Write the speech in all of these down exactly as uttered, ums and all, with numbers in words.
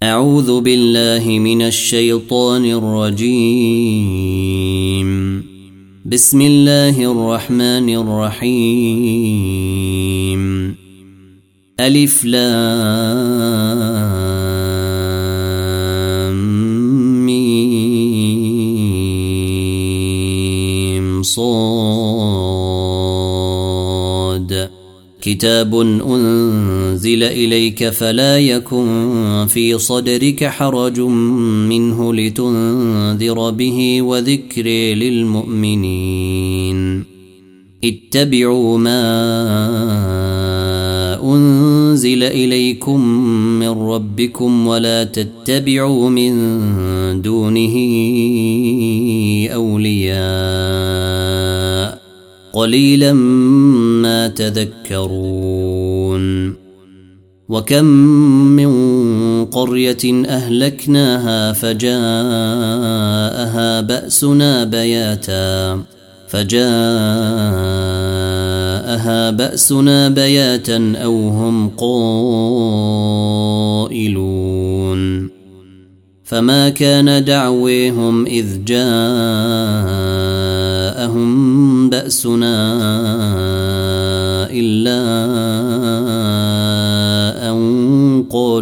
أعوذ بالله من الشيطان الرجيم. بسم الله الرحمن الرحيم. ألف لام ميم صاد. كتاب أنزل إليك فلا يكن في صدرك حرج منه لتنذر به وذكر للمؤمنين. اتبعوا ما أنزل إليكم من ربكم ولا تتبعوا من دونه أولياء قليلا ما تذكرون. وكم من قرية أهلكناها فجاءها بأسنا بياتا فجاءها بأسنا بياتا أو هم قائلون. فما كان دعويهم إذ جاءهم بأسنا إلا أن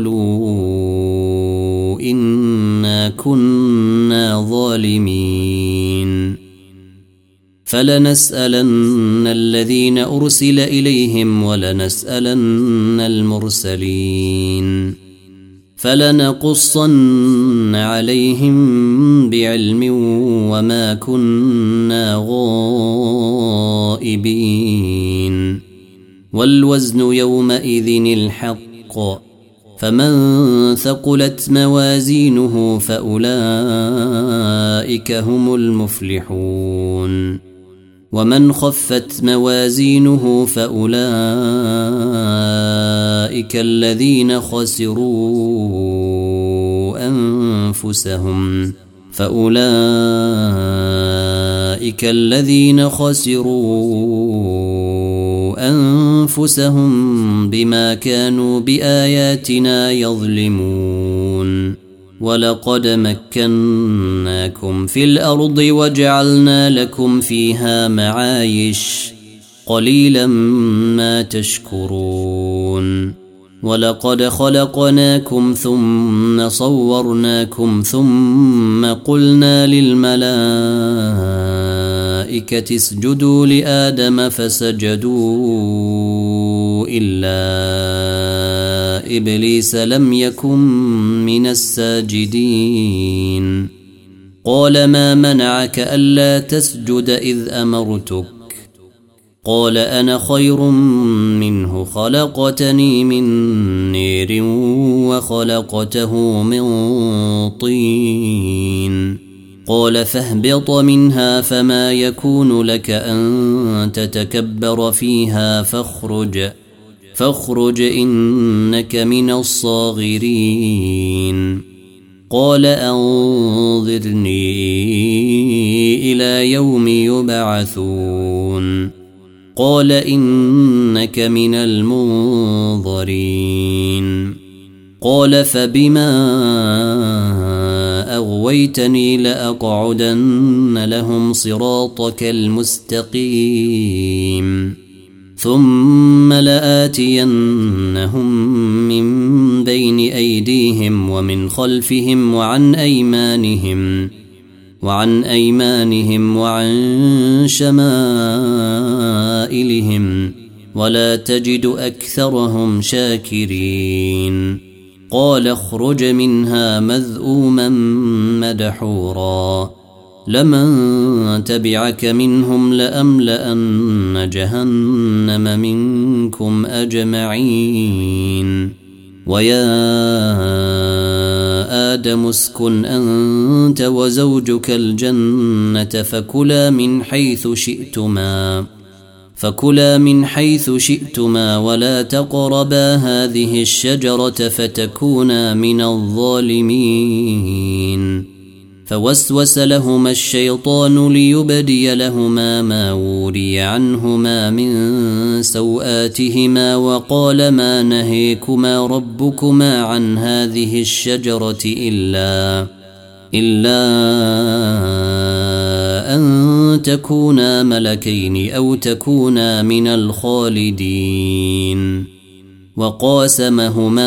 قالوا إنا كنا ظالمين. فلنسألن الذين أرسل إليهم ولنسألن المرسلين فلنقصن عليهم بعلم وما كنا غائبين. والوزن يومئذ الحق فمن ثقلت موازينه فأولئك هم المفلحون. ومن خفت موازينه فأولئك الذين خسروا أنفسهم فأولئك الذين خسروا أنفسهم بما كانوا بآياتنا يظلمون. ولقد مكناكم في الأرض وجعلنا لكم فيها معايش قليلا ما تشكرون. ولقد خلقناكم ثم صورناكم ثم قلنا للملائكة اسجدوا لآدم فسجدوا إلا إبليس لم يكن من الساجدين. قال ما منعك ألا تسجد إذ أمرتك؟ قال أنا خير منه خلقتني من نير وخلقته من طين. قال فاهبط منها فما يكون لك أن تتكبر فيها فاخرج فاخرج إنك من الصاغرين. قال أنظرني إلى يوم يبعثون. قال إنك من المنظرين. قال فبما أغويتني لأقعدن لهم صراطك المستقيم ثم لآتينهم من بين أيديهم ومن خلفهم وعن أيمانهم وعن أيمانهم وعن شمائلهم ولا تجد أكثرهم شاكرين. قال اخرج منها مذءوما مدحورا لمن تبعك منهم لأملأن جهنم منكم أجمعين. ويا آدم اسكن أنت وزوجك الجنة فكلا من حيث شئتما فكلا من حيث شئتما ولا تقربا هذه الشجرة فتكونا من الظالمين. فوسوس لهما الشيطان ليبدي لهما ما وري عنهما من سوآتهما وقال ما نهيكما ربكما عن هذه الشجرة إلا إلا أن تكونا ملكين أو تكونا من الخالدين وقاسمهما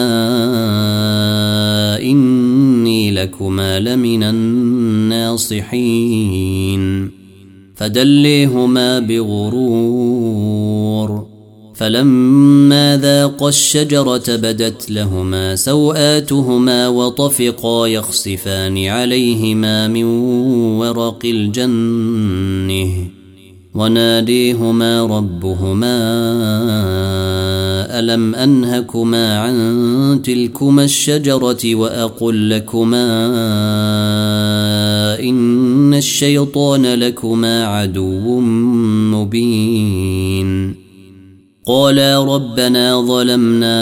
إني لكما لمن الناصحين فدليهما بغرور فلما ذاقا الشجرة بدت لهما سوآتهما وطفقا يخصفان عليهما من ورق الجنة وناديهما ربهما ألم أنهكما عن تلكما الشجرة وأقل لكما إن الشيطان لكما عدو مبين قالا ربنا ظلمنا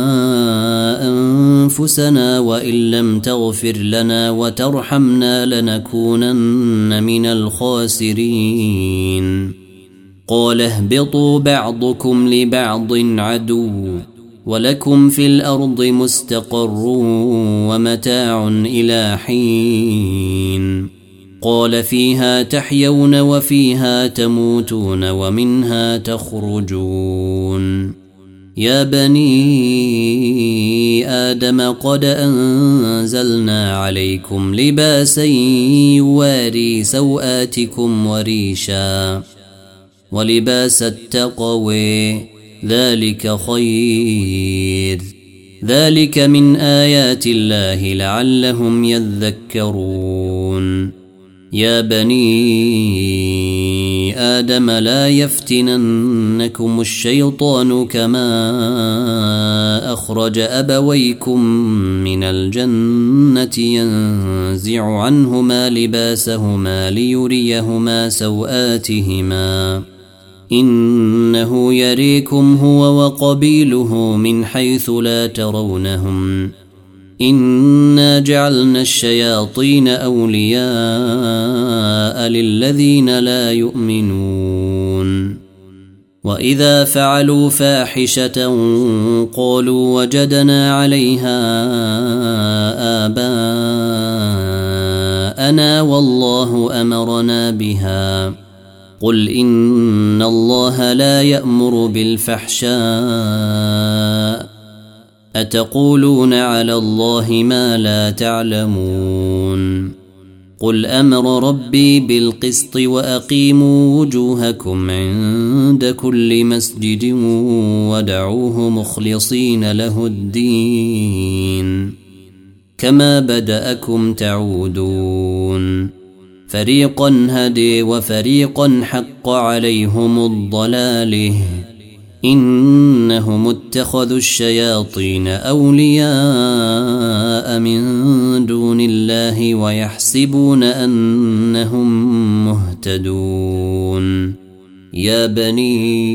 أنفسنا وإن لم تغفر لنا وترحمنا لنكونن من الخاسرين قال اهبطوا بعضكم لبعض عدو ولكم في الأرض مستقر ومتاع إلى حين قال فيها تحيون وفيها تموتون ومنها تخرجون يا بني آدم قد أنزلنا عليكم لباسا يواري سوآتكم وريشا ولباس التقوى ذلك خير ذلك من آيات الله لعلهم يذكرون يا بني آدم لا يفتننكم الشيطان كما أخرج أبويكم من الجنة ينزع عنهما لباسهما ليريهما سوآتهما إنه يريكم هو وقبيله من حيث لا ترونهم إنا جعلنا الشياطين أولياء للذين لا يؤمنون وإذا فعلوا فاحشة قالوا وجدنا عليها آباءنا والله أمرنا بها قل إن الله لا يأمر بالفحشاء أتقولون على الله ما لا تعلمون قل أمر ربي بالقسط وأقيموا وجوهكم عند كل مسجد ودعوه مخلصين له الدين كما بدأكم تعودون فريقا هدي وفريقا حق عليهم الضلاله إنهم اتخذوا الشياطين أولياء من دون الله ويحسبون أنهم مهتدون يا بني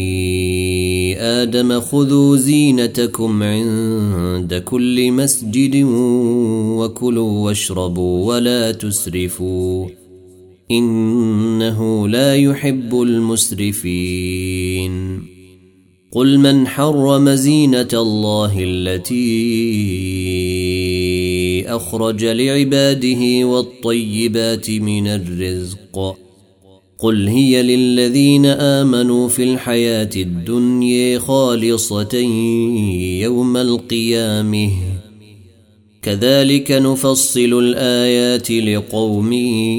آدم خذوا زينتكم عند كل مسجد وكلوا واشربوا ولا تسرفوا إنه لا يحب المسرفين قل من حرم زينة الله التي أخرج لعباده والطيبات من الرزق قل هي للذين آمنوا في الحياة الدنيا خالصة يوم القيامة كذلك نفصل الآيات لقوم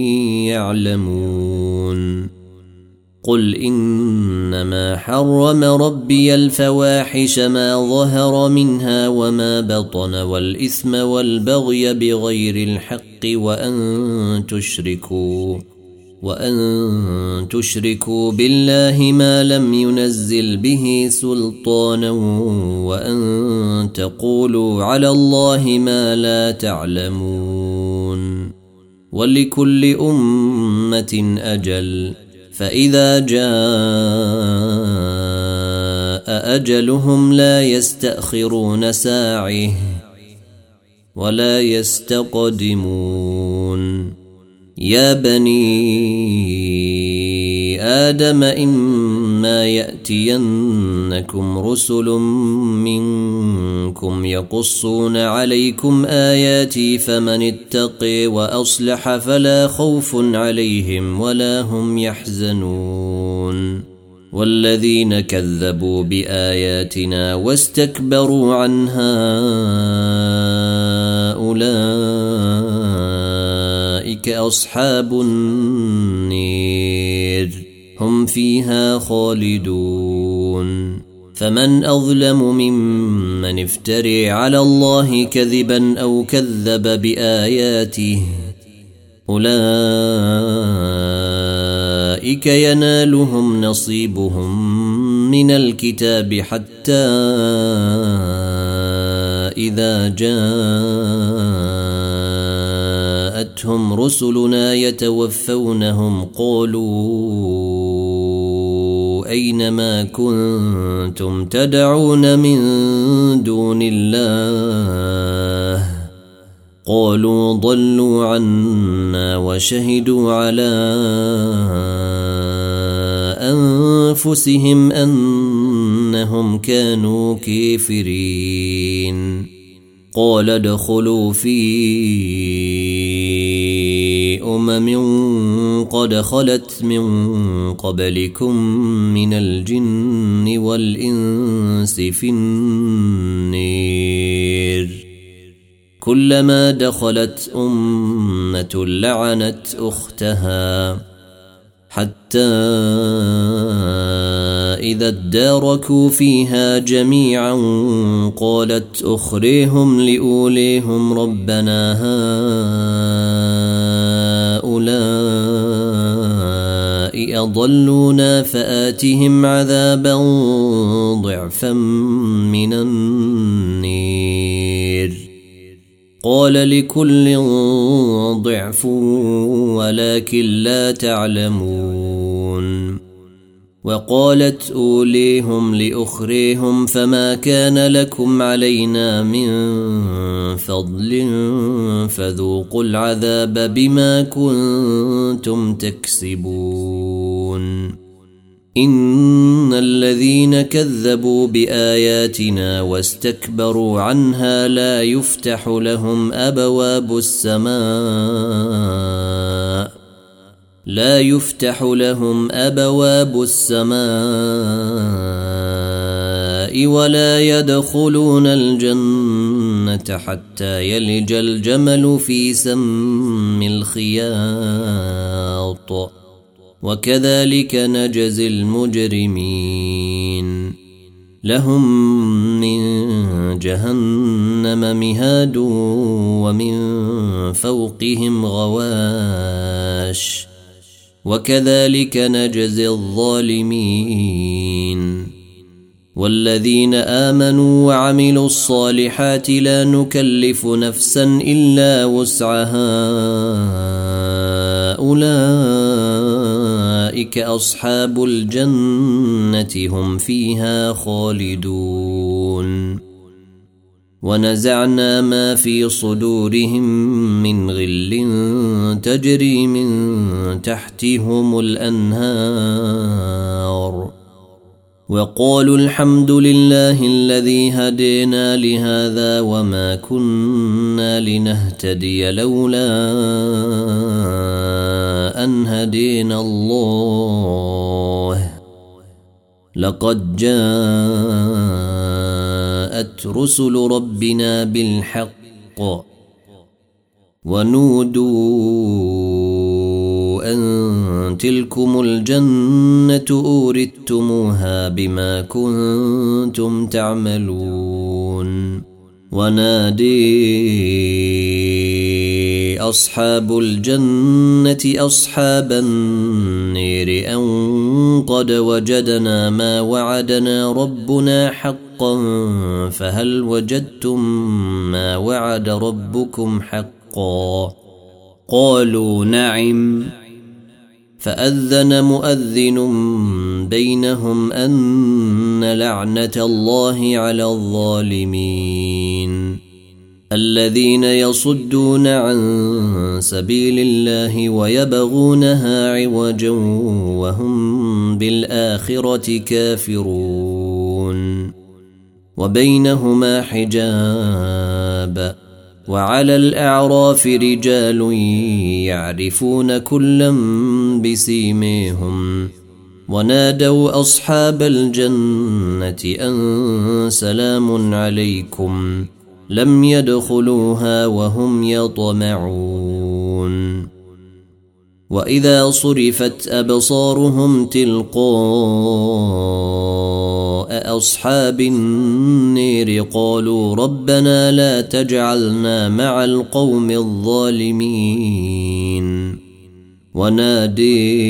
يعلمون قل إنما حرم ربي الفواحش ما ظهر منها وما بطن والإثم والبغي بغير الحق وأن تشركوا وأن تشركوا بالله ما لم ينزل به سلطانا وأن تقولوا على الله ما لا تعلمون ولكل أمة أجل فإذا جاء أجلهم لا يستأخرون ساعة ولا يستقدمون يا بني آدم إما يأتينكم رسل منكم يقصون عليكم آياتي فمن اتقي وأصلح فلا خوف عليهم ولا هم يحزنون والذين كذبوا بآياتنا واستكبروا عنها أولئك أصحاب النير هم فيها خالدون فمن أظلم ممن افتري على الله كذبا أو كذب بآياته أولئك ينالهم نصيبهم من الكتاب حتى إذا جاءتهم رسلنا يتوفونهم قالوا أين ما كنتم تدعون من دون الله قالوا ضلوا عنا وشهدوا على أنفسهم أنهم كانوا كافرين قال ادخلوا في أمم قد خلت من قبلكم من الجن والإنس في النير كلما دخلت أمة لعنت أختها حتى إذا اداركوا فيها جميعا قالت أخريهم لأوليهم ربنا هؤلاء أضلونا فآتهم عذابا ضعفا من النير قال لكل ضعف ولكن لا تعلمون وقالت أوليهم لأخريهم فما كان لكم علينا من فضل فذوقوا العذاب بما كنتم تكسبون إن الذين كذبوا بآياتنا واستكبروا عنها لا يفتح لهم أبواب السماء لا يفتح لهم أبواب السماء ولا يدخلون الجنة حتى يلج الجمل في سم الخياط وكذلك نجزي المجرمين لهم من جهنم مهاد ومن فوقهم غواش وكذلك نجزي الظالمين والذين آمنوا وعملوا الصالحات لا نكلف نفسا إلا وسعها أولئك أصحاب الجنة هم فيها خالدون ونزعنا ما في صدورهم من غل تجري من تحتهم الأنهار وقالوا الحمد لله الذي هدينا لهذا وما كنا لنهتدي لولا أن هدينا الله لقد جاءت رسل ربنا بالحق ونودوا أن تلكم الجنة أورثتموها بما كنتم تعملون ونادي أصحاب الجنة أصحاب النير أن قد وجدنا ما وعدنا ربنا حقا فهل وجدتم ما وعد ربكم حقا قالوا نعم فأذن مؤذن بينهم أن لعنة الله على الظالمين الذين يصدون عن سبيل الله ويبغونها عوجا وهم بالآخرة كافرون وبينهما حجاب وعلى الأعراف رجال يعرفون كلا بسيميهم ونادوا أصحاب الجنة أن سلام عليكم لم يدخلوها وهم يطمعون وإذا صرفت أبصارهم تلقاء أصحاب النير قالوا ربنا لا تجعلنا مع القوم الظالمين ونادي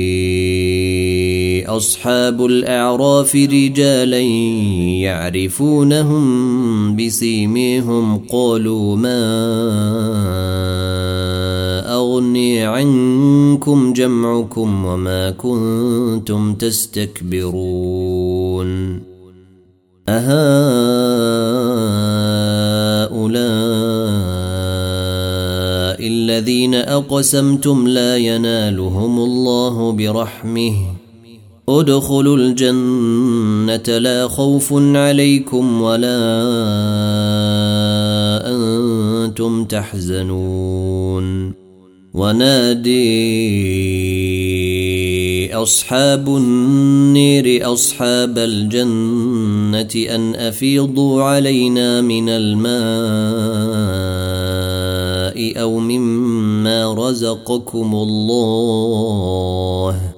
أصحاب الأعراف رجالا يعرفونهم بسيميهم قالوا ما أغني عنكم جمعكم وما كنتم تستكبرون أهؤلاء الذين أقسمتم لا ينالهم الله برحمه ادخلوا الجنة لا خوف عليكم ولا أنتم تحزنون ونادي أصحاب النير أصحاب الجنة أن أفيضوا علينا من الماء أو مما رزقكم الله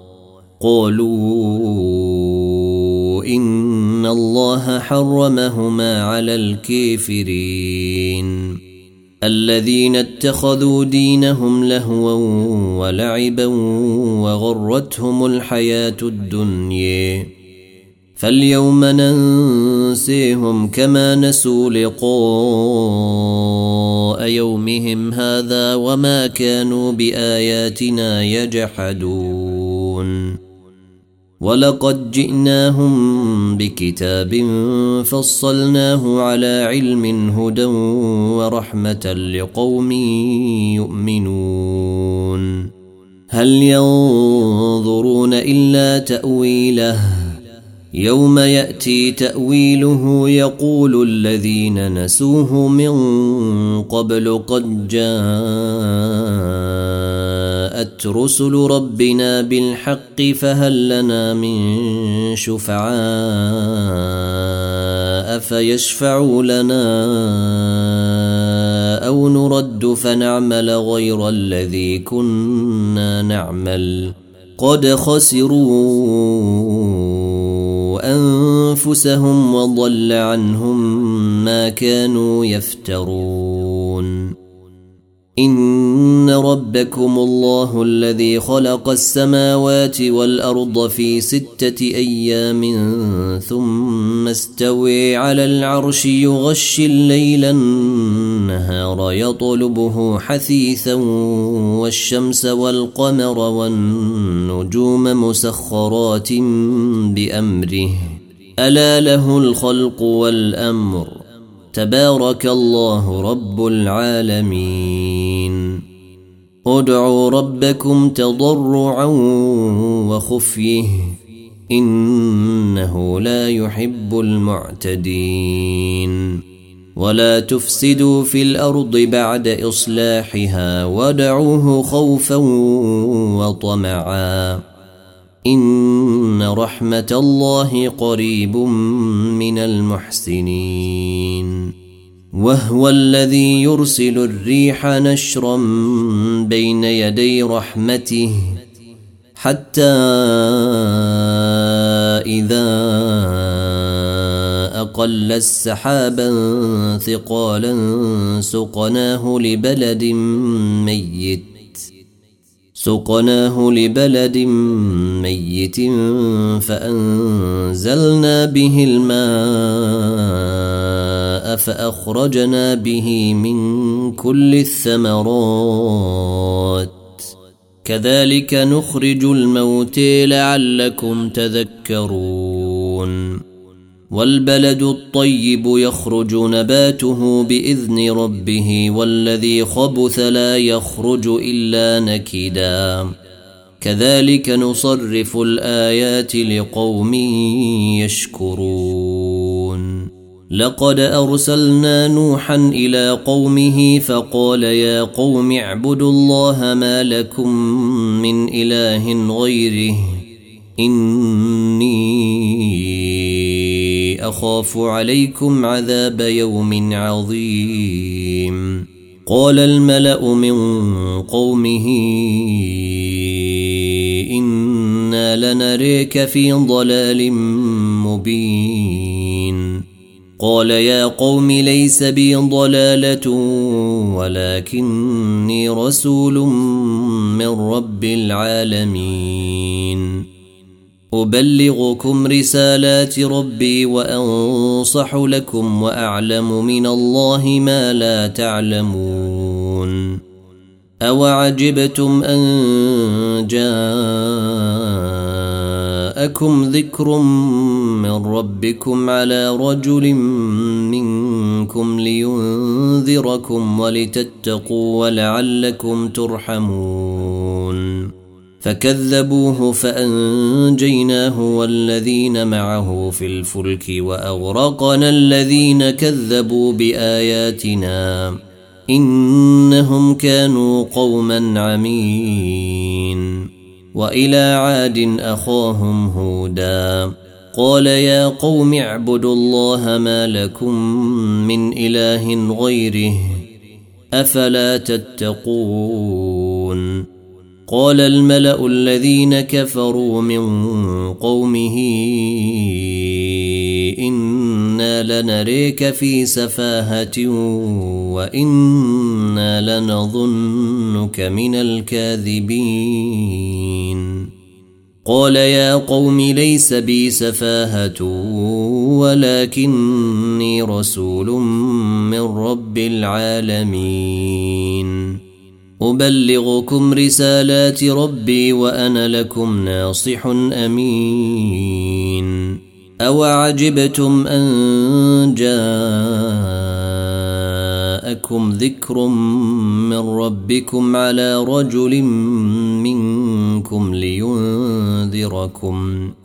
قالوا إن الله حرمهما على الكافرين الذين اتخذوا دينهم لهوا ولعبا وغرتهم الحياة الدنيا فاليوم ننسيهم كما نسوا لقاء يومهم هذا وما كانوا بآياتنا يجحدون ولقد جئناهم بكتاب فصلناه على علم هدى ورحمة لقوم يؤمنون هل ينظرون إلا تأويله يوم يأتي تأويله يقول الذين نسوه من قبل قد جاءت رسل ربنا بالحق فهل لنا من شفعاء فيشفعوا لنا أو نرد فنعمل غير الذي كنا نعمل قد خسروا أنفسهم وضل عنهم ما كانوا يفترون إن ربكم الله الذي خلق السماوات والأرض في ستة أيام ثم استوى على العرش يغشي الليل النهار يطلبه حثيثا والشمس والقمر والنجوم مسخرات بأمره ألا له الخلق والأمر تبارك الله رب العالمين ادعوا ربكم تضرعا وخفيه إنه لا يحب المعتدين ولا تفسدوا في الأرض بعد إصلاحها ودعوه خوفا وطمعا إن رحمة الله قريب من المحسنين وهو الذي يرسل الريح نشرا بين يدي رحمته حتى إذا أقل السحابا ثقالا سقناه لبلد ميت سقناه لبلد ميت فأنزلنا به الماء فأخرجنا به من كل الثمرات كذلك نخرج الموتى لعلكم تذكرون والبلد الطيب يخرج نباته بإذن ربه والذي خبث لا يخرج إلا نكدا كذلك نصرف الآيات لقوم يشكرون لقد أرسلنا نوحا إلى قومه فقال يا قوم اعبدوا الله ما لكم من إله غيره إني أخاف عليكم عذاب يوم عظيم قال الملأ من قومه إنا لنريك في ضلال مبين قال يا قوم ليس بي ضلالة ولكني رسول من رب العالمين أبلغكم رسالات ربي وأنصح لكم وأعلم من الله ما لا تعلمون أوعجبتم أن جاءكم ذكر من ربكم على رجل منكم لينذركم ولتتقوا ولعلكم ترحمون فكذبوه فأنجيناه والذين معه في الفلك وأغرقنا الذين كذبوا بآياتنا إنهم كانوا قوما عمين وإلى عاد أخاهم هودا قال يا قوم اعبدوا الله ما لكم من إله غيره أفلا تتقون قال الملأ الذين كفروا من قومه إنا لنريك في سفاهة وإنا لنظنك من الكاذبين قال يا قوم ليس بي سفاهة ولكني رسول من رب العالمين أبلغكم رسالات ربي وأنا لكم ناصح أمين أوعجبتم أن جاءكم ذكر من ربكم على رجل منكم لينذركم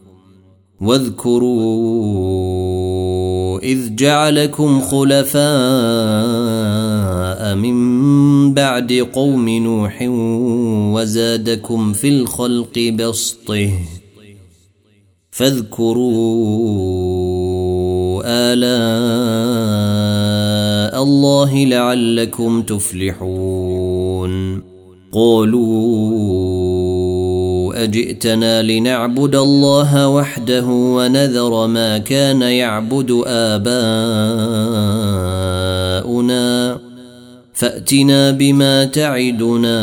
واذكروا إذ جعلكم خلفاء من بعد قوم نوح وزادكم في الخلق بسطه فاذكروا آلاء الله لعلكم تفلحون قالوا أجئتنا لنعبد الله وحده ونذر ما كان يعبد آباؤنا فأتنا بما تعدنا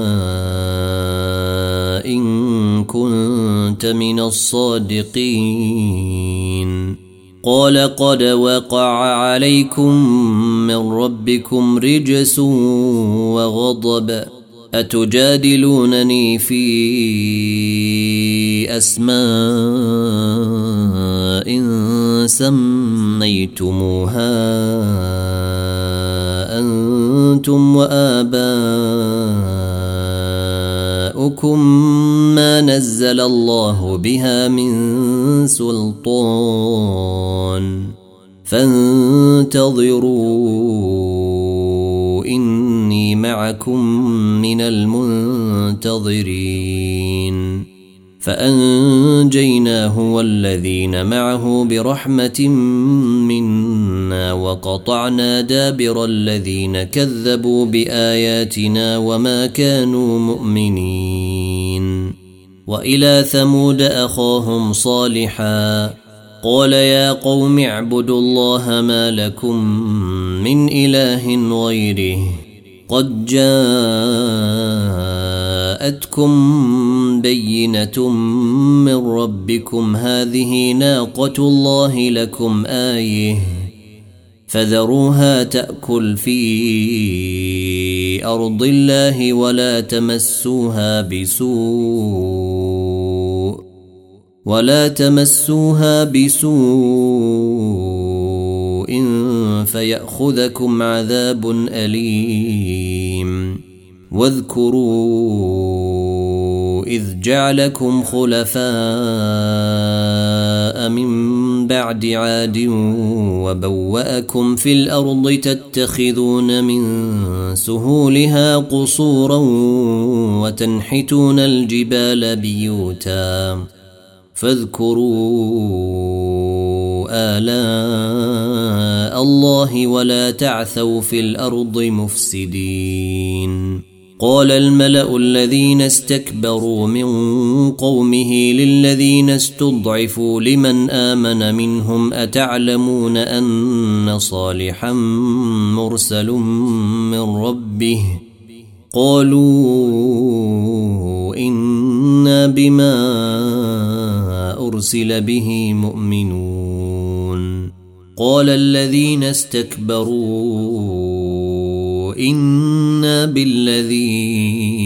إن كنت من الصادقين قال قد وقع عليكم من ربكم رجس وغضب أتجادلونني في أسماء سميتموها أنتم وآباؤكم ما نزل الله بها من سلطان فانتظروا إني معكم من المنتظرين فأنجيناه والذين معه برحمة منا وقطعنا دابر الذين كذبوا بآياتنا وما كانوا مؤمنين وإلى ثمود أخاهم صالحا قال يا قوم اعبدوا الله ما لكم من إله غيره قد جاءتكم بينة من ربكم هذه ناقة الله لكم آية فذروها تأكل في أرض الله ولا تمسوها بسوء ولا تمسوها بسوء فيأخذكم عذاب أليم واذكروا إذ جعلكم خلفاء من بعد عاد وبوأكم في الأرض تتخذون من سهولها قصورا وتنحتون الجبال بيوتا فاذكروا آلاء الله ولا تعثوا في الأرض مفسدين. قال الملأ الذين استكبروا من قومه للذين استضعفوا لمن آمن منهم أتعلمون أن صالحا مرسل من ربه قالوا إنا بما أرسل به مؤمنون. قال الذين استكبروا إنا بالذي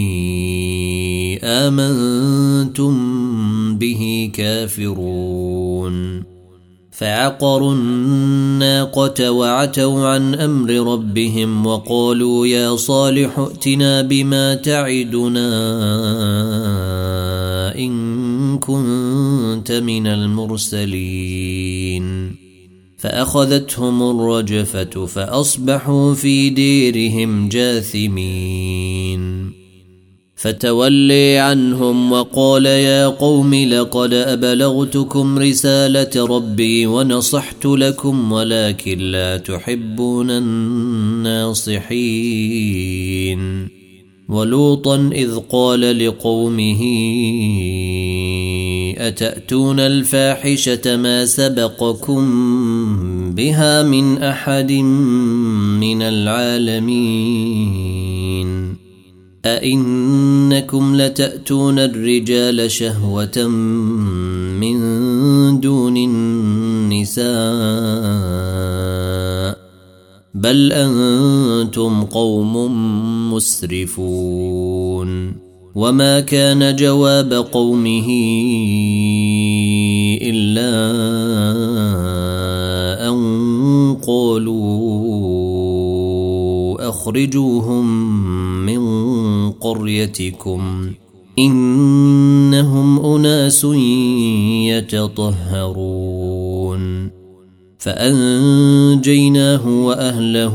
آمنتم به كافرون فعقروا الناقة وعتوا عن أمر ربهم وقالوا يا صالح ائتنا بما تعدنا إن كنت من المرسلين. فأخذتهم الرجفة فأصبحوا في ديرهم جاثمين. فتولي عنهم وقال يا قوم لقد أبلغتكم رسالة ربي ونصحت لكم ولكن لا تحبون الناصحين. ولوطا إذ قال لقومه أتأتون الفاحشة ما سبقكم بها من أحد من العالمين أئنكم لتأتون الرجال شهوة من دون النساء بل أنتم قوم مسرفون. وما كان جواب قومه إلا أن قالوا أخرجوهم من قريتكم إنهم أناس يتطهرون. فأنجيناه وأهله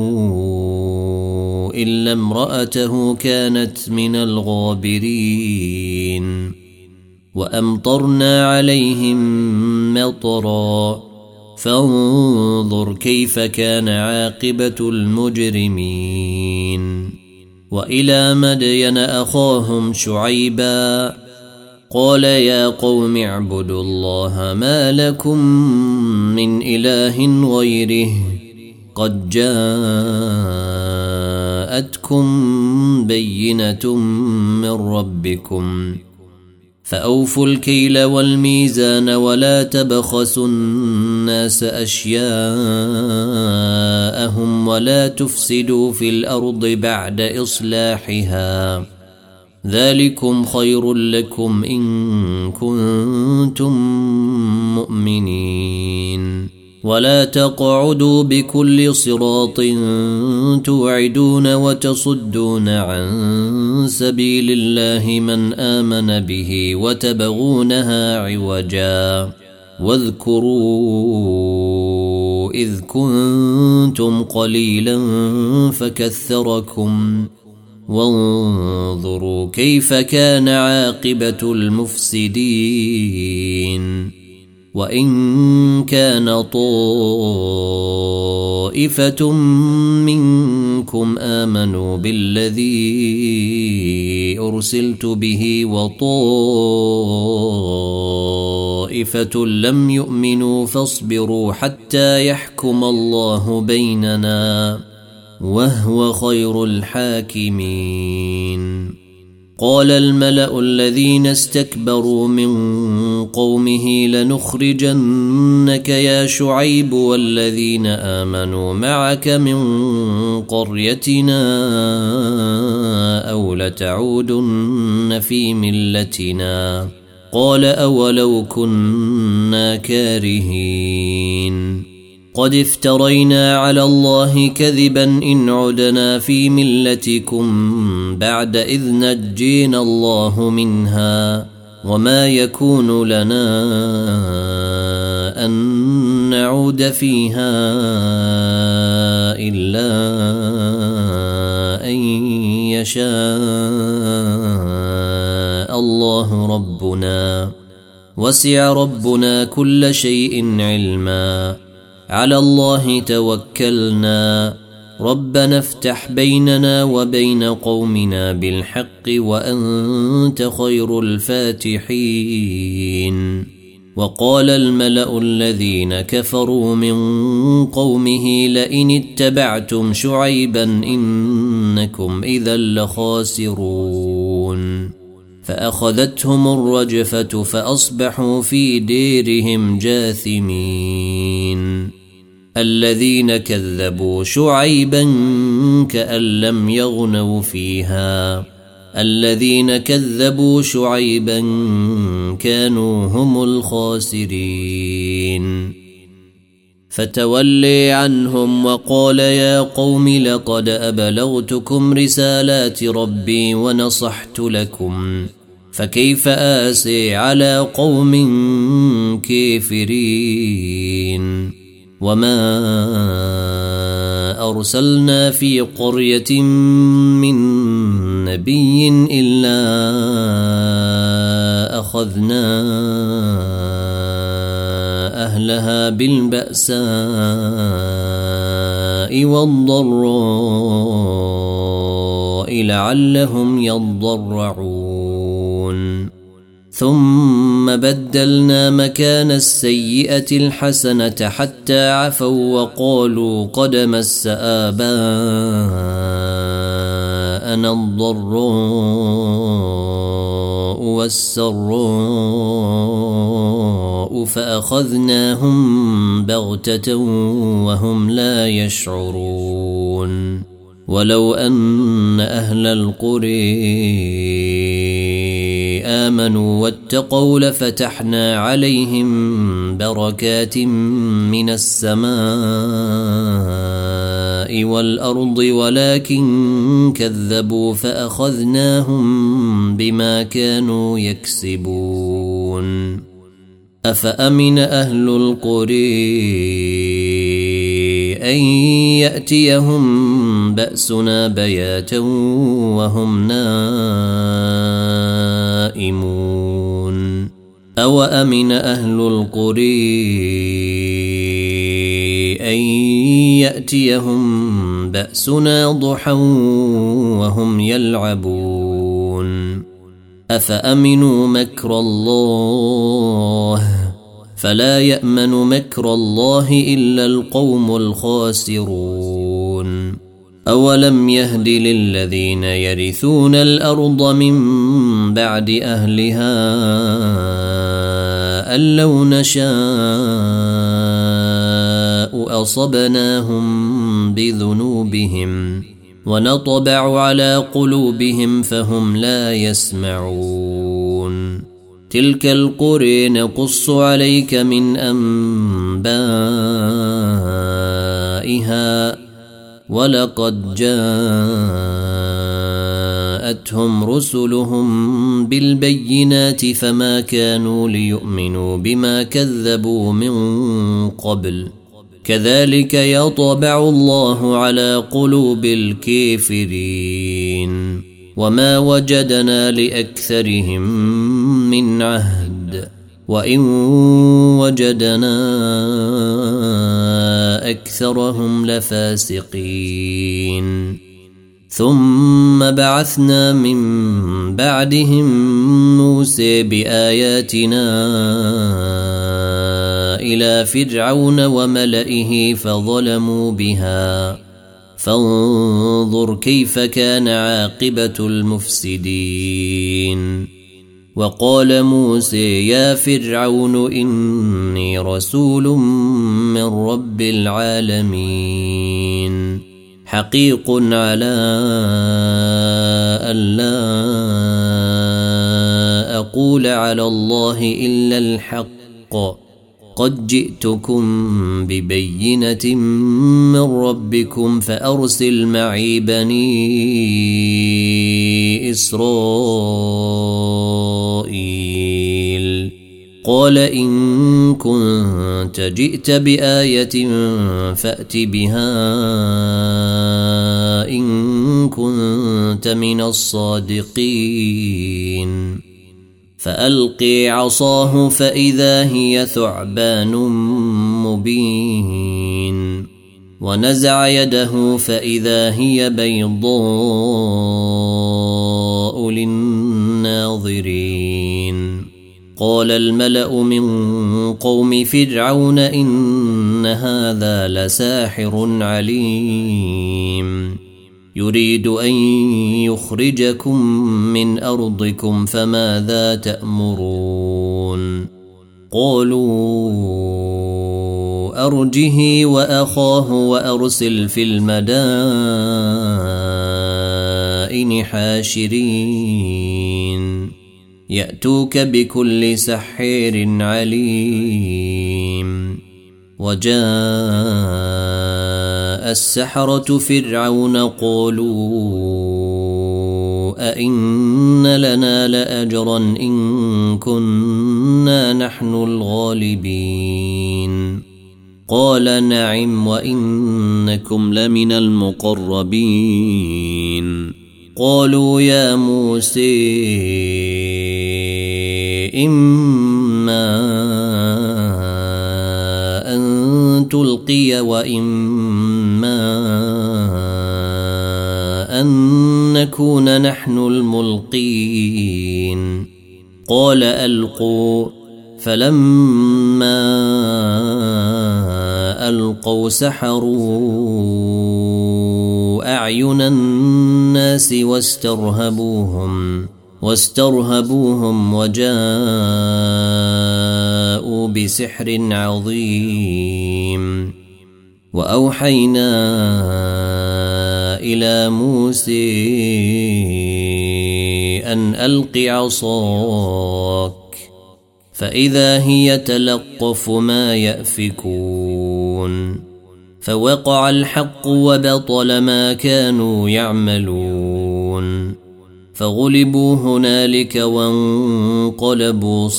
إلا امرأته كانت من الغابرين. وأمطرنا عليهم مطرا فانظر كيف كان عاقبة المجرمين. وإلى مدين أخاهم شعيبا قال يا قوم اعبدوا الله ما لكم من إله غيره قد جاءتكم بينة من ربكم فأوفوا الكيل والميزان ولا تبخسوا الناس أشياءهم ولا تفسدوا في الأرض بعد إصلاحها ذلكم خير لكم إن كنتم مؤمنين. ولا تقعدوا بكل صراط توعدون وتصدون عن سبيل الله من آمن به وتبغونها عوجا واذكروا إذ كنتم قليلا فكثركم وانظروا كيف كان عاقبة المفسدين. وإن كان طائفة منكم آمنوا بالذي أرسلت به وطائفة لم يؤمنوا فاصبروا حتى يحكم الله بيننا وهو خير الحاكمين. قال الملأ الذين استكبروا من قومه لنخرجنك يا شعيب والذين آمنوا معك من قريتنا أو لتعودن في ملتنا قال أولو كنا كارهين قد افترينا على الله كذبا إن عدنا في ملتكم بعد إذ نجينا الله منها وما يكون لنا أن نعود فيها إلا أن يشاء الله ربنا وسع ربنا كل شيء علما على الله توكلنا ربنا افتح بيننا وبين قومنا بالحق وأنت خير الفاتحين وقال الملأ الذين كفروا من قومه لئن اتبعتم شعيبا إنكم إذا لخاسرون فأخذتهم الرجفة فأصبحوا في ديرهم جاثمين الذين كذبوا شعيبا كأن لم يغنوا فيها الذين كذبوا شعيبا كانوا هم الخاسرين فتولي عنهم وقال يا قوم لقد أبلغتكم رسالات ربي ونصحت لكم فكيف آسي على قوم كافرين وما أرسلنا في قرية من نبي إلا أخذنا أهلها بالبأساء والضراء لعلهم يضرعون ثم بدلنا مكان السيئة الحسنة حتى عفوا وقالوا قد مس آباءنا الضراء والسراء فأخذناهم بغتة وهم لا يشعرون ولو أن أهل القرى آمنوا واتقوا لفتحنا عليهم بركات من السماء والأرض ولكن كذبوا فأخذناهم بما كانوا يكسبون أفأمن أهل القرى أن يأتيهم بأسنا بياتا وهم نائمون أوأمن أهل القرى أن يأتيهم بأسنا ضحى وهم يلعبون أفأمنوا مكر الله فلا يأمن مكر الله إلا القوم الخاسرون أولم يهد للذين يرثون الأرض من بعد أهلها أن لو نشاء أصبناهم بذنوبهم ونطبع على قلوبهم فهم لا يسمعون تلك القرى نقص عليك من أنبائها ولقد جاءتهم رسلهم بالبينات فما كانوا ليؤمنوا بما كذبوا من قبل كذلك يطبع الله على قلوب الكافرين وما وجدنا لأكثرهم من عهد وإن وجدنا أكثرهم لفاسقين ثم بعثنا من بعدهم موسى بآياتنا إلى فرعون وملئه فظلموا بها فانظر كيف كان عاقبة المفسدين وقال موسى يا فرعون إني رسول من رب العالمين حقيق على أن لا تقول على الله إلا الحق قد جئتكم ببينة من ربكم فأرسل معي بني إسرائيل قال إن كنت جئت بآية فأت بها إن كنت من الصادقين فألقي عصاه فإذا هي ثعبان مبين ونزع يده فإذا هي بيضاء للناظرين قال الملأ من قوم فرعون إن هذا لساحر عليم يريد أن يخرجكم من أرضكم فماذا تأمرون قالوا أرجه وأخاه وأرسل في المدائن حاشرين يأتوك بكل سحير عليم وجاء السحرة فرعون قالوا أئن لنا لأجرا إن كنا نحن الغالبين قال نعم وإنكم لمن المقربين قالوا يا موسى إما أن تلقي وإما أن نكون نحن الملقين قال ألقوا فلما ألقوا سحروا أعين الناس واسترهبوهم واسترهبوهم وجاءوا بسحر عظيم وأوحينا إلى موسى أن ألق عصاك فإذا هي تلقف ما يأفكون فوقع الحق وبطل ما كانوا يعملون فغلبوا هنالك وانقلبوا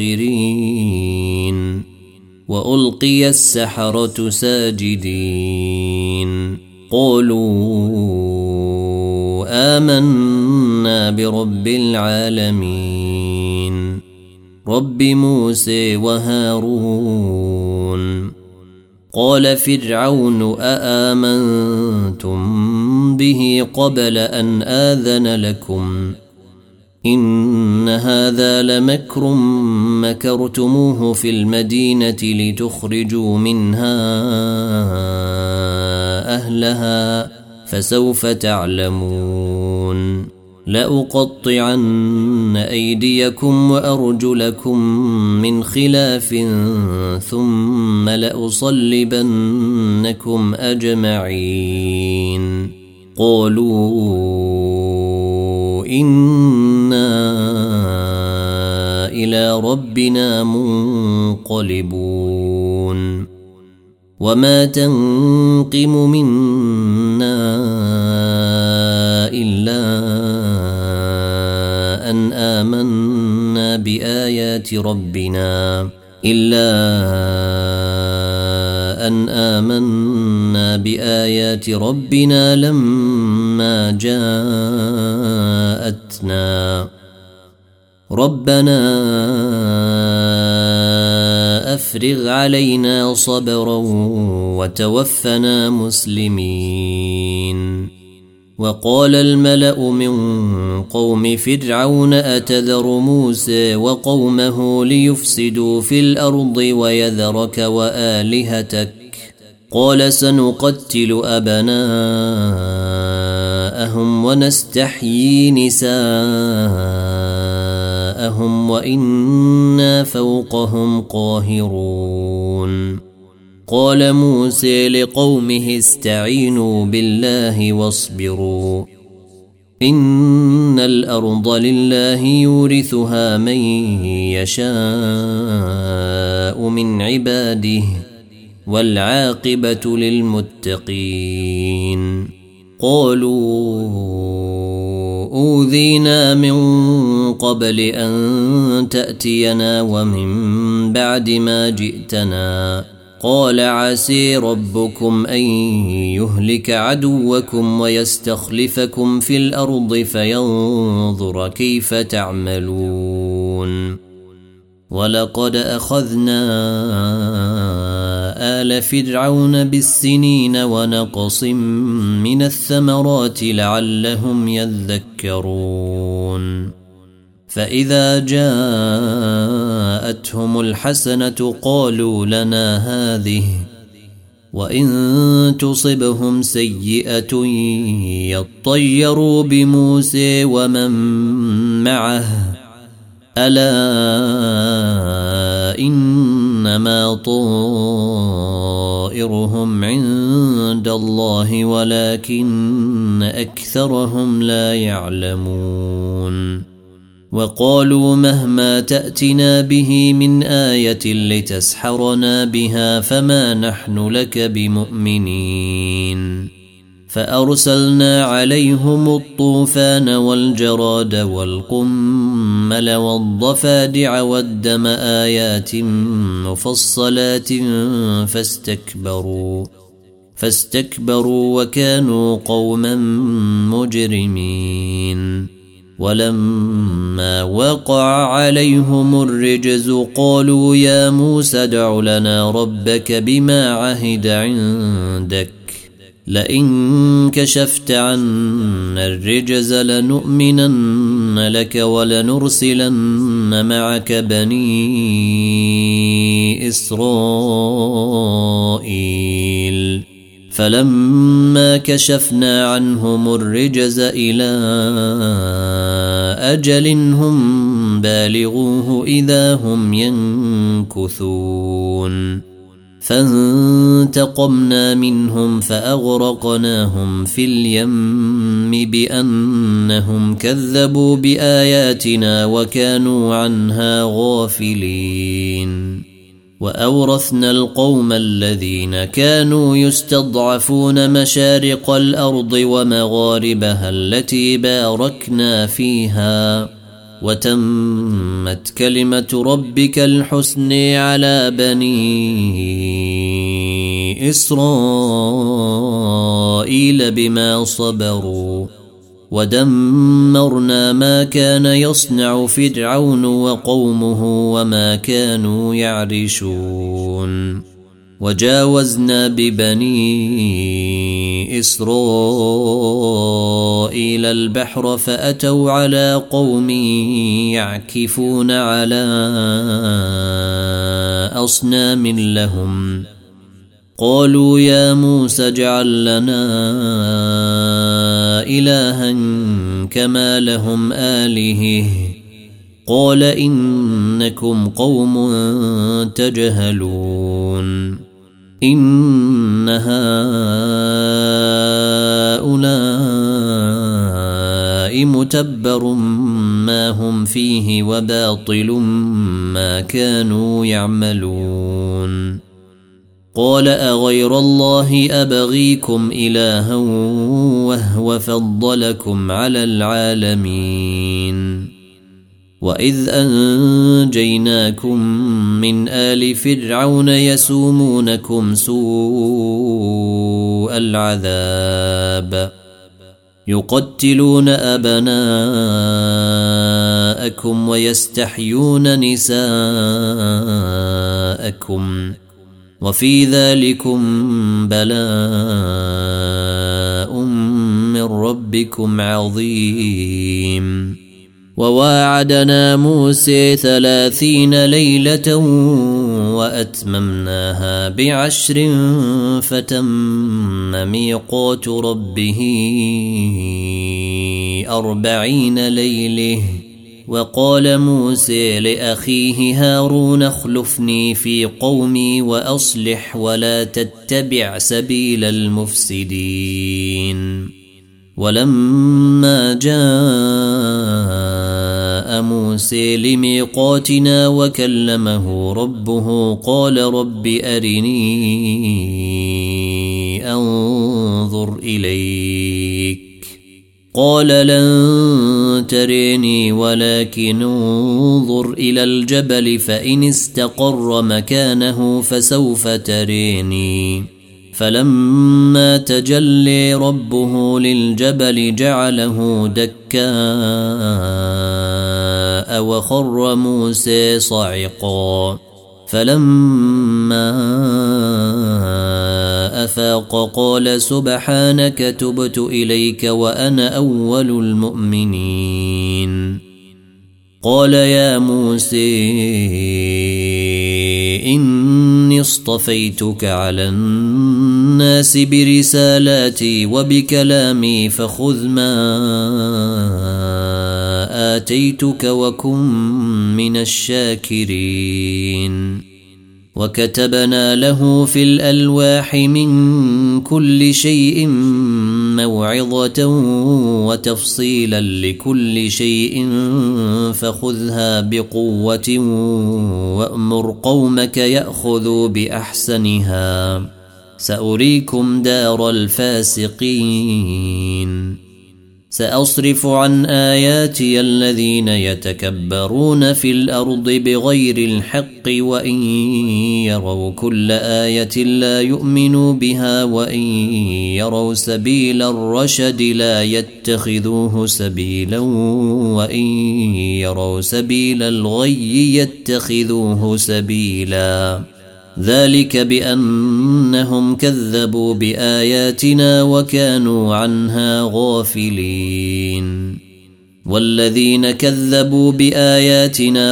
صاغرين وألقي السحرة ساجدين قالوا آمنا برب العالمين رب موسى وهارون قال فرعون أآمنتم به قبل أن آذن لكم إن هذا لمكر مكرتموه في المدينة لتخرجوا منها أهلها فسوف تعلمون لأقطعن أيديكم وأرجلكم من خلاف ثم لأصلبنكم أجمعين قالوا إنا إلى ربنا منقلبون وما تنقم منا إلا أن آمنا بآيات ربنا إلا أن آمنا بآيات ربنا لما جاءتنا ربنا أفرغ علينا صبرا وتوفنا مسلمين وقال الملأ من قوم فرعون أتذر موسى وقومه ليفسدوا في الأرض ويذرك وآلهتك قال سنقتل أبناءهم ونستحيي نساءهم وإنا فوقهم قاهرون قال موسى لقومه استعينوا بالله واصبروا إن الأرض لله يورثها من يشاء من عباده والعاقبة للمتقين. قالوا أوذينا من قبل أن تأتينا ومن بعد ما جئتنا. قال عسى ربكم أن يهلك عدوكم ويستخلفكم في الأرض فينظر كيف تعملون. ولقد أخذنا آل فرعون بالسنين ونقص من الثمرات لعلهم يذكرون. فإذا جاءتهم الحسنة قالوا لنا هذه وإن تصبهم سيئة يطيروا بموسى ومن معه ألا إنما طائرهم عند الله ولكن أكثرهم لا يعلمون. وقالوا مهما تأتنا به من آية لتسحرنا بها فما نحن لك بمؤمنين. فأرسلنا عليهم الطوفان والجراد والقمل والضفادع والدم آيات مفصلات فاستكبروا فاستكبروا وكانوا قوما مجرمين. ولما وقع عليهم الرجز قالوا يا موسى ادع لنا ربك بما عهد عندك لئن كشفت عنا الرجز لنؤمنن لك ولنرسلن معك بني إسرائيل. فلما كشفنا عنهم الرجز إلى أجل هم بالغوه إذا هم ينكثون. فانتقمنا منهم فأغرقناهم في اليم بأنهم كذبوا بآياتنا وكانوا عنها غافلين. وأورثنا القوم الذين كانوا يستضعفون مشارق الأرض ومغاربها التي باركنا فيها وتمت كلمة ربك الحسن على بني إسرائيل بما صبروا ودمرنا ما كان يصنع فرعون وقومه وما كانوا يعرشون. وجاوزنا ببني إسرائيل البحر فأتوا على قوم يعكفون على أصنام لهم. قالوا يا موسى اجعل لنا إلها كما لهم آلهة. قال إنكم قوم تجهلون. إن هؤلاء متبر ما هم فيه وباطل ما كانوا يعملون. قال أغير الله أبغيكم إلها وهو فضلكم على العالمين. وإذ أنجيناكم من آل فرعون يسومونكم سوء العذاب يقتلون أبناءكم ويستحيون نساءكم وفي ذلكم بلاء من ربكم عظيم. وواعدنا موسى ثلاثين ليلة وأتممناها بعشر فتم ميقات ربه أربعين ليلة. وقال موسى لأخيه هارون اخلفني في قومي وأصلح ولا تتبع سبيل المفسدين. ولما جاء موسى لميقاتنا وكلمه ربه قال رب أرني أنظر إليك قال لن تريني ولكن انظر إلى الجبل فإن استقر مكانه فسوف تريني فلما تجلي ربه للجبل جعله دكاء وخر موسى صعقا فلما أفاق قال سبحانك تبت إليك وأنا أول المؤمنين قال يا موسى إني اصطفيتك على الناس برسالاتي وبكلامي فخذ ما آتيتك وكن من الشاكرين وكتبنا له في الألواح من كل شيء موعظة وتفصيلا لكل شيء فخذها بقوة وأمر قومك يأخذوا بأحسنها سأريكم دار الفاسقين سأصرف عن آياتي الذين يتكبرون في الأرض بغير الحق وإن يروا كل آية لا يؤمنوا بها وإن يروا سبيل الرشد لا يتخذوه سبيلا وإن يروا سبيل الغي يتخذوه سبيلا ذلك بأنهم كذبوا بآياتنا وكانوا عنها غافلين والذين كذبوا بآياتنا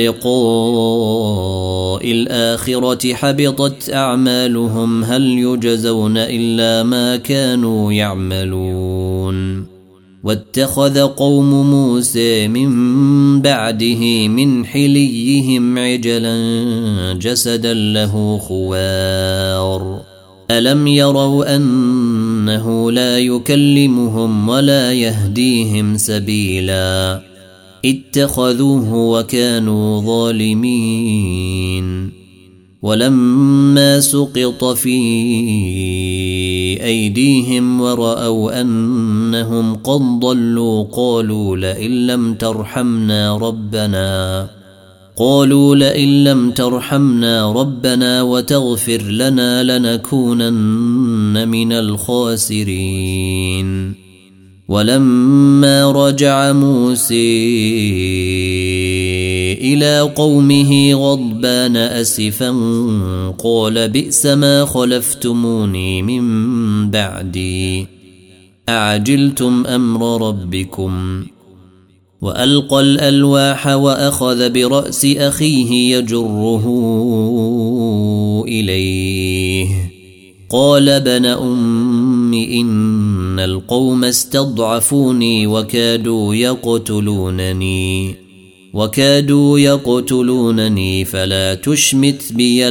ولقاء الآخرة حبطت أعمالهم هل يجزون إلا ما كانوا يعملون واتخذ قوم موسى من بعده من حليهم عجلا جسدا له خوار ألم يروا أنه لا يكلمهم ولا يهديهم سبيلا اتخذوه وكانوا ظالمين ولما سقط في أيديهم ورأوا أنهم قد ضلوا قالوا لئن لم ترحمنا ربنا قالوا لئن لم ترحمنا ربنا وتغفر لنا لنكونن من الخاسرين ولما رجع موسى إلى قومه غضبان أسفا قال بئس ما خلفتموني من بعدي أعجلتم أمر ربكم وألقى الألواح وأخذ برأس أخيه يجره إليه قال ابن أم إن القوم استضعفوني وكادوا يقتلونني وكادوا يقتلونني فلا تشمت بي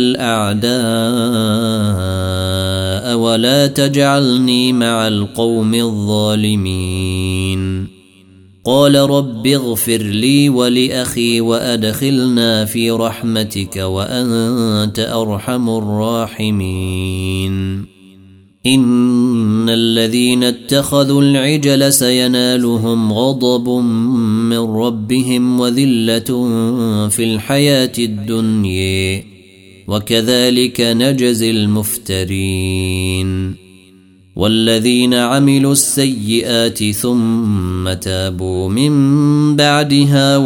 الأعداء ولا تجعلني مع القوم الظالمين قال رب اغفر لي ولأخي وأدخلنا في رحمتك وأنت أرحم الراحمين إن الذين اتخذوا العجل سينالهم غضب من ربهم وذلة في الحياة الدنيا وكذلك نجزي المفترين والذين عملوا السيئات ثم تابوا من بعدها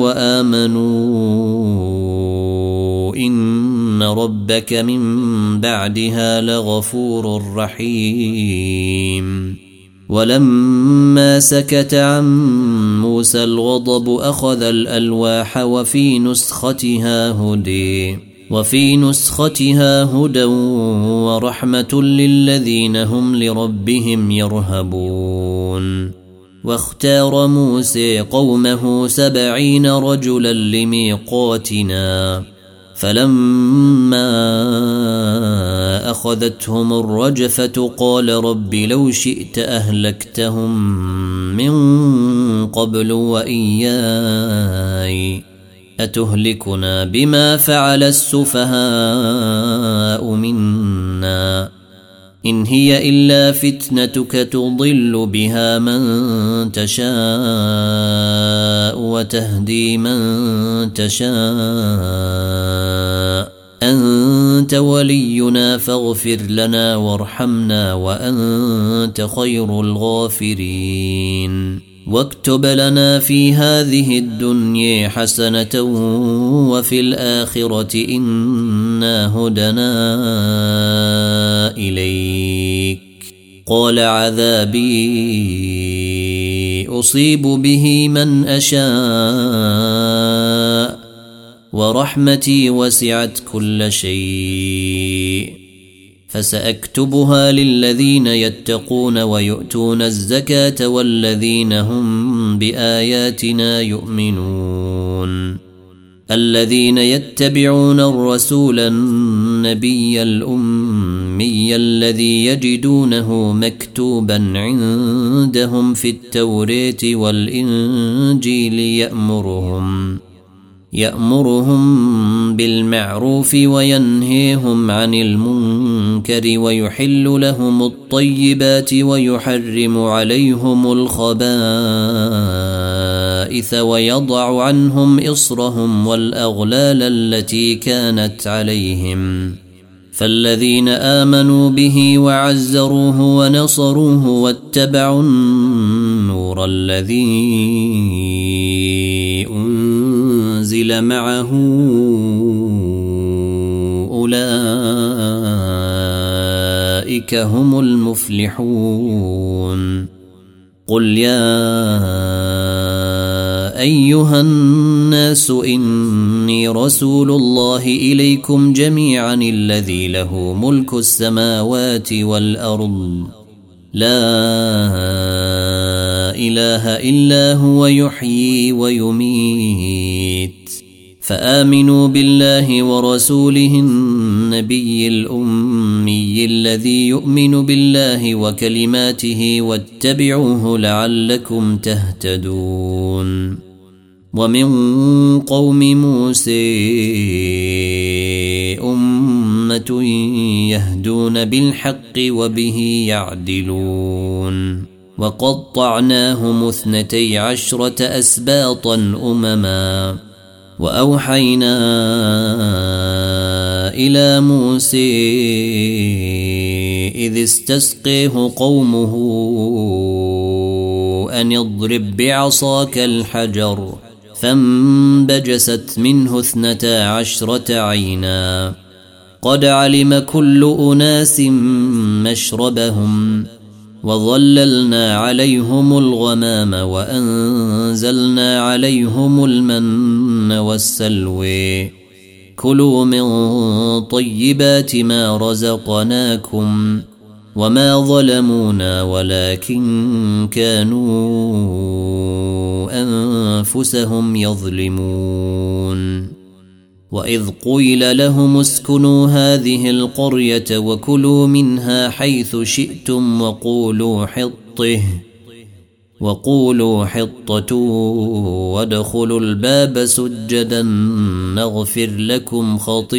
وآمنوا إن ربك من بعدها لغفور رحيم ولما سكت عن موسى الغضب أخذ الألواح وفي نسختها هدي وفي نسختها هدى ورحمة للذين هم لربهم يرهبون واختار موسى قومه سبعين رجلا لميقاتنا فلما أخذتهم الرجفة قال رب لو شئت أهلكتهم من قبل وإياي أتهلكنا بما فعل السفهاء منا إن هي إلا فتنتك تضل بها من تشاء وتهدي من تشاء أنت ولينا فاغفر لنا وارحمنا وأنت خير الغافرين واكتب لنا في هذه الدنيا حسنة وفي الآخرة إنا هدنا إليك قال عذابي أصيب به من أشاء ورحمتي وسعت كل شيء فسأكتبها للذين يتقون ويؤتون الزكاة والذين هم بآياتنا يؤمنون الذين يتبعون الرسول النبي الأمي الذي يجدونه مكتوبا عندهم في التوراة والإنجيل يأمرهم يأمرهم بالمعروف وينهيهم عن المنكر ويحل لهم الطيبات ويحرم عليهم الخبائث ويضع عنهم إصرهم والأغلال التي كانت عليهم فالذين آمنوا به وعزروه ونصروه واتبعوا النور الذي أنزل معه أولئك هم المفلحون قل يا أيها الناس إني رسول الله إليكم جميعا الذي له ملك السماوات والأرض لا إله إلا هو يحيي ويميت فآمنوا بالله ورسوله النبي الأمي الذي يؤمن بالله وكلماته واتبعوه لعلكم تهتدون ومن قوم موسى أمة يهدون بالحق وبه يعدلون وقطعناهم اثنتي عشرة أسباطا أمما وأوحينا إلى موسى إذ استسقيه قومه أن اضرب بعصاك الحجر فانبجست منه اثنتا عشرة عينا قد علم كل أناس مشربهم وظللنا عليهم الغمام وأنزلنا عليهم المن والسلوى كلوا من طيبات ما رزقناكم وما ظلمونا ولكن كانوا أنفسهم يظلمون وإذ قيل لهم اسكنوا هذه القرية وكلوا منها حيث شئتم وقولوا حطه وقولوا حطة وادخلوا الباب سجدا نغفر لكم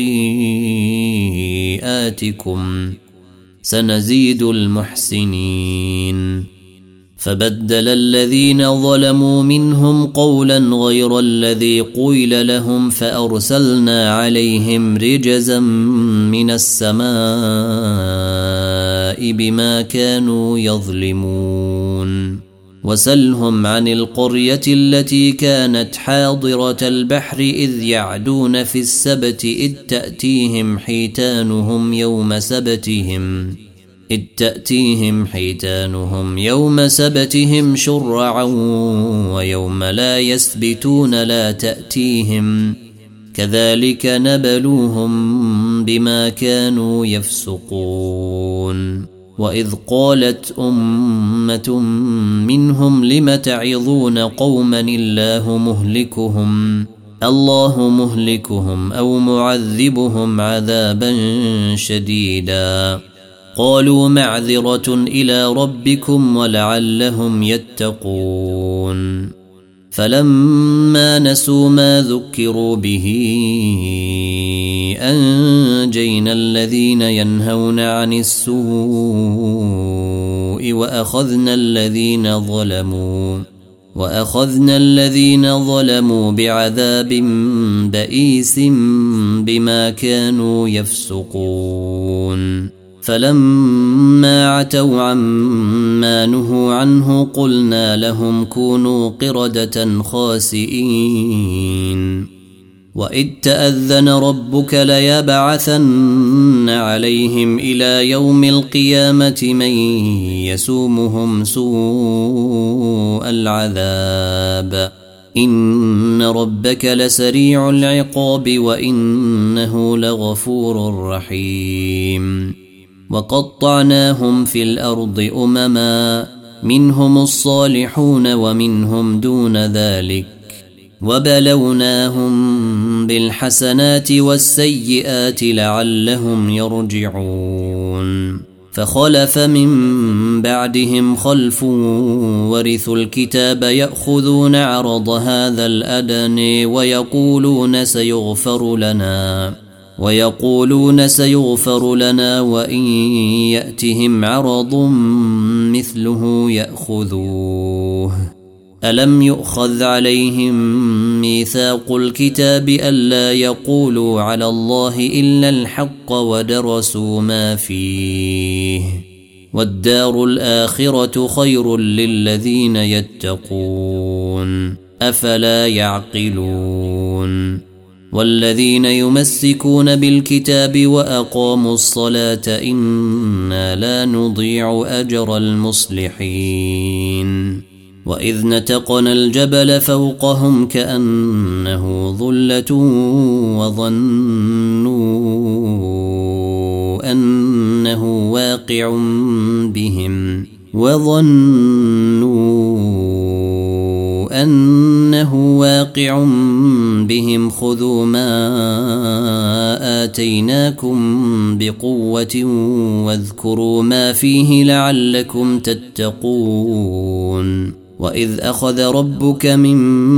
خطيئاتكم سنزيد المحسنين فبدل الذين ظلموا منهم قولا غير الذي قيل لهم فأرسلنا عليهم رجزا من السماء بما كانوا يظلمون وسلهم عن القرية التي كانت حاضرة البحر إذ يعدون في السبت إذ تأتيهم حيتانهم يوم سبتهم إذ تأتيهم حيتانهم يوم سبتهم شرعا ويوم لا يسبتون لا تأتيهم كذلك نبلوهم بما كانوا يفسقون وإذ قالت أمة منهم لم تعظون قوما الله مهلكهم الله مهلكهم أو معذبهم عذابا شديدا قالوا معذرة إلى ربكم ولعلهم يتقون فلما نسوا ما ذكروا به أنجينا الذين ينهون عن السوء وأخذنا الذين ظلموا وأخذنا الذين ظلموا بعذاب بئيس بما كانوا يفسقون فلما عتوا عما نهوا عنه قلنا لهم كونوا قردة خاسئين وإذ تأذن ربك ليبعثن عليهم إلى يوم القيامة من يسومهم سوء العذاب إن ربك لسريع العقاب وإنه لغفور رحيم وقطعناهم في الأرض أمما منهم الصالحون ومنهم دون ذلك وبلوناهم بالحسنات والسيئات لعلهم يرجعون فخلف من بعدهم خلف ورثوا الكتاب يأخذون عرض هذا الأدنى ويقولون سيغفر لنا ويقولون سيغفر لنا وإن يأتهم عرض مثله يأخذوه ألم يؤخذ عليهم ميثاق الكتاب ألا يقولوا على الله إلا الحق ودرسوا ما فيه والدار الآخرة خير للذين يتقون أفلا يعقلون والذين يمسكون بالكتاب وأقاموا الصلاة إنا لا نضيع أجر المصلحين وإذ نتقنا الجبل فوقهم كأنه ظلة وظنوا أنه واقع بهم وظنوا أنه واقع بهم خذوا ما آتيناكم بقوة واذكروا ما فيه لعلكم تتقون وإذ أخذ ربك من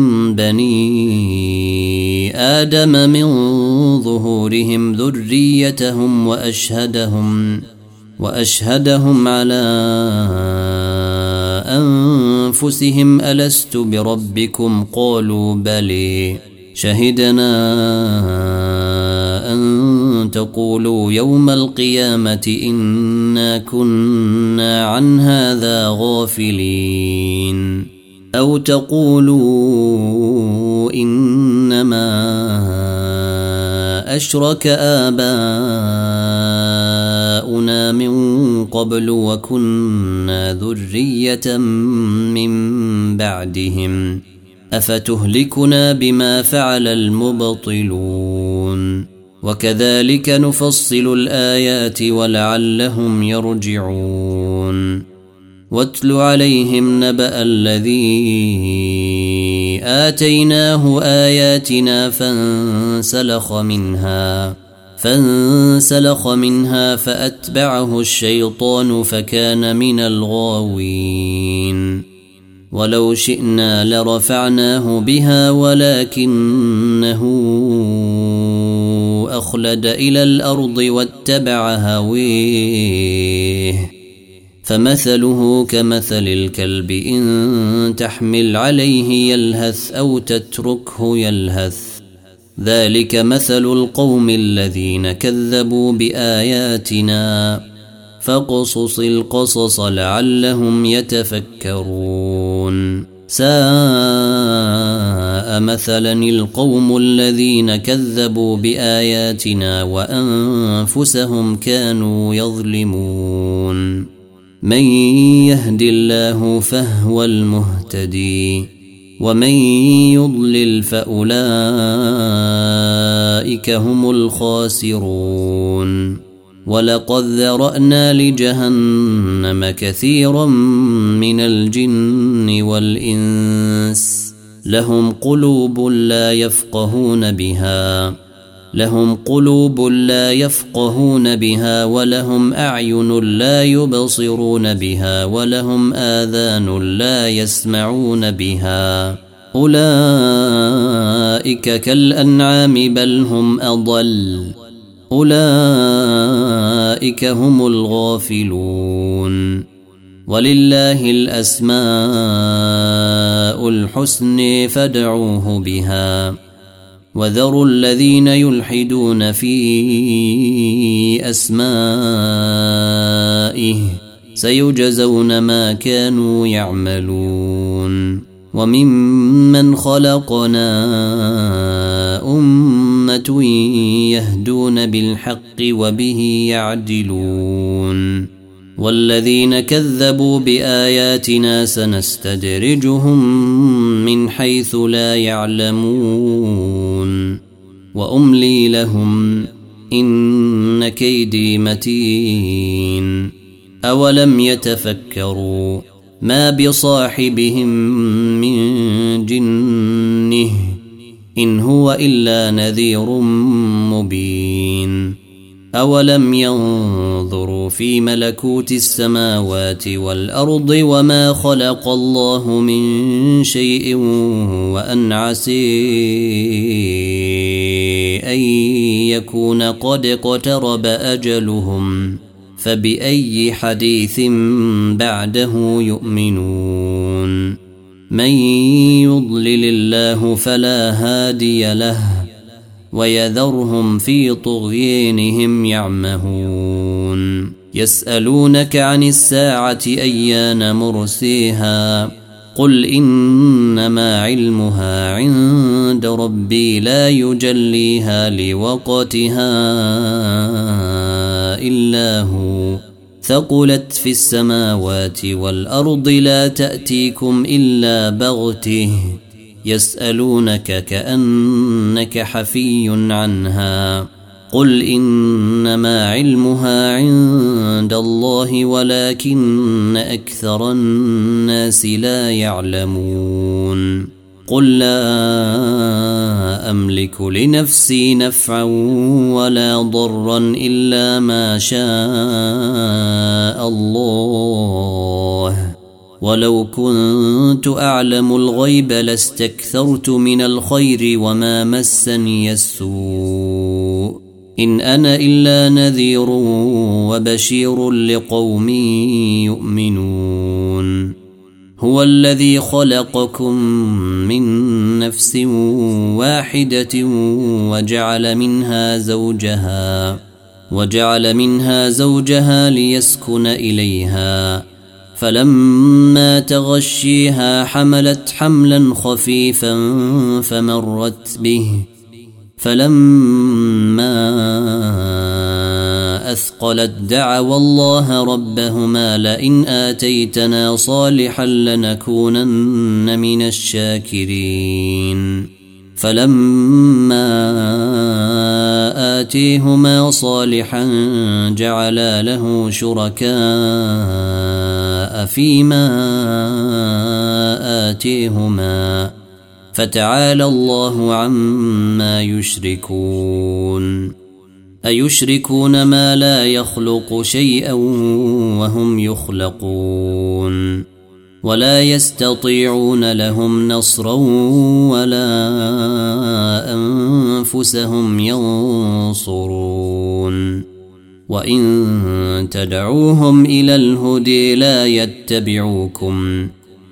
بني آدم من ظهورهم ذريتهم وأشهدهم وأشهدهم على أنفسهم ألست بربكم قالوا بلي شهدنا أن تقولوا يوم القيامة إنا كنا عن هذا غافلين أو تقولوا إنما أشرك آباؤنا من قبل وكنا ذرية من بعدهم أفتهلكنا بما فعل المبطلون وكذلك نفصل الآيات ولعلهم يرجعون واتل عليهم نبأ الذي آتيناه آياتنا فانسلخ منها فانسلخ منها فأتبعه الشيطان فكان من الغاوين ولو شئنا لرفعناه بها ولكنه أخلد إلى الأرض واتبع هويه فمثله كمثل الكلب إن تحمل عليه يلهث أو تتركه يلهث ذلك مثل القوم الذين كذبوا بآياتنا فاقصص القصص لعلهم يتفكرون ساء مثلا القوم الذين كذبوا بآياتنا وأنفسهم كانوا يظلمون من يهد الله فهو المهتدي ومن يضلل فأولئك هم الخاسرون ولقد ذرأنا لجهنم كثيرا من الجن والإنس لهم قلوب لا يفقهون بها لهم قلوب لا يفقهون بها ولهم أعين لا يبصرون بها ولهم آذان لا يسمعون بها أولئك كالأنعام بل هم أضل أولئك هم الغافلون ولله الأسماء الحسن فادعوه بها وذروا الذين يلحدون في أسمائه سيجزون ما كانوا يعملون وممن خلقنا أمة يهدون بالحق وبه يعدلون والذين كذبوا بآياتنا سنستدرجهم من حيث لا يعلمون وأملي لهم إن كيدي متين أولم يتفكروا ما بصاحبهم من جنه إن هو إلا نذير مبين أولم ينظروا في ملكوت السماوات والأرض وما خلق الله من شيء وأن عسى أن يكون قد اقترب أجلهم فبأي حديث بعده يؤمنون من يضلل الله فلا هادي له ويذرهم في طغيانهم يعمهون يسألونك عن الساعة أيان مرسيها قل إنما علمها عند ربي لا يجليها لوقتها إلا هو ثقلت في السماوات والأرض لا تأتيكم إلا بغته يسألونك كأنك حفي عنها قل إنما علمها عند الله ولكن أكثر الناس لا يعلمون قل لا أملك لنفسي نفعا ولا ضرا إلا ما شاء الله ولو كنت أعلم الغيب لاستكثرت من الخير وما مسني السوء إن أنا إلا نذير وبشير لقوم يؤمنون هو الذي خلقكم من نفس واحدة وجعل منها زوجها وجعل منها زوجها ليسكن إليها فلما تغشيها حملت حملا خفيفا فمرت به فلما أثقلت دعوا الله ربهما لئن آتيتنا صالحا لنكونن من الشاكرين فلما آتيهما صالحا جعلا له شركاء فيما آتيهما فتعالى الله عما يشركون أيشركون ما لا يخلق شيئا وهم يخلقون ولا يستطيعون لهم نصرا ولا أنفسهم ينصرون وإن تدعوهم إلى الهدي لا يتبعوكم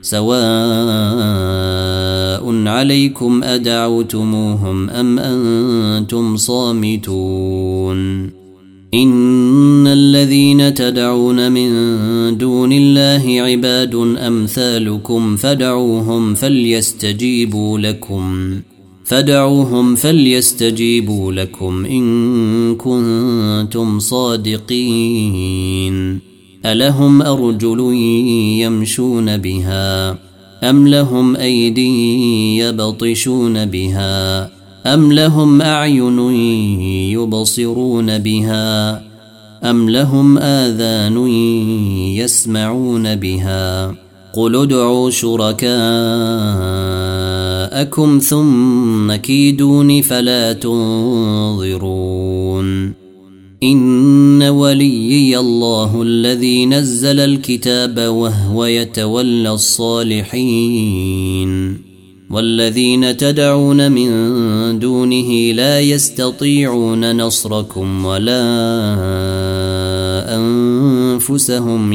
سواء عليكم أدعوتموهم أم أنتم صامتون إن الذين تدعون من دون الله عباد أمثالكم فدعوهم فليستجيبوا لكم فدعوهم فليستجيبوا لكم إن كنتم صادقين ألهم أرجل يمشون بها أم لهم أيدي يبطشون بها أم لهم أعين يبصرون بها أم لهم آذان يسمعون بها قل ادعوا شركاءكم ثم كيدون فلا تنظرون إن وليي الله الذي نزل الكتاب وهو يتولى الصالحين والذين تدعون من دونه لا يستطيعون نصركم ولا أنفسهم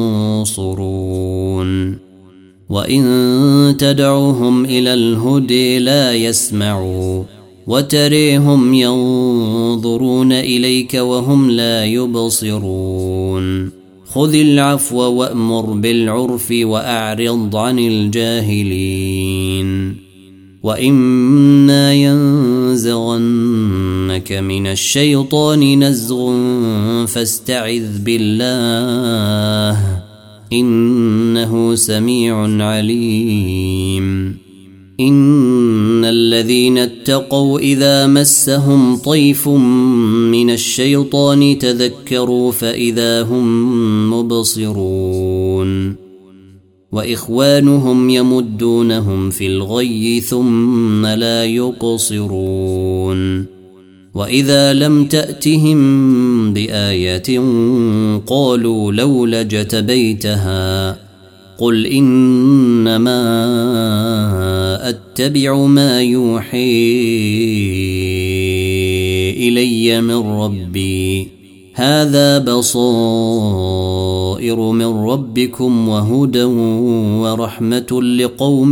ينصرون وإن تدعوهم إلى الهدى لا يسمعوا وتريهم ينظرون إليك وهم لا يبصرون خذ العفو وأمر بالعرف وأعرض عن الجاهلين وإما ينزغنك من الشيطان نزغ فاستعذ بالله إنه سميع عليم إن الذين اتقوا إذا مسهم طيف من الشيطان تذكروا فإذا هم مبصرون وإخوانهم يمدونهم في الغي ثم لا يقصرون وإذا لم تأتهم بآية قالوا لولا اجتبيتها قل إنما أتبع ما يوحي إلي من ربي هذا بصائر من ربكم وهدى ورحمة لقوم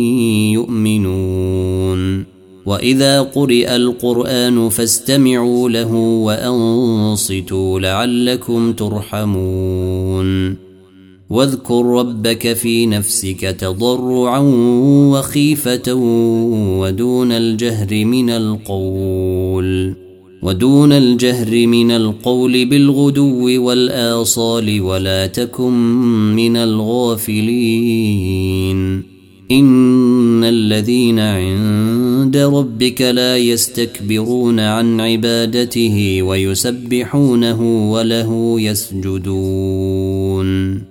يؤمنون وإذا قرئ القرآن فاستمعوا له وأنصتوا لعلكم ترحمون واذكر ربك في نفسك تضرعا وخيفة ودون الجهر من القول ودون الجهر من القول بالغدو والآصال ولا تكن من الغافلين إن الذين عند ربك لا يستكبرون عن عبادته ويسبحونه وله يسجدون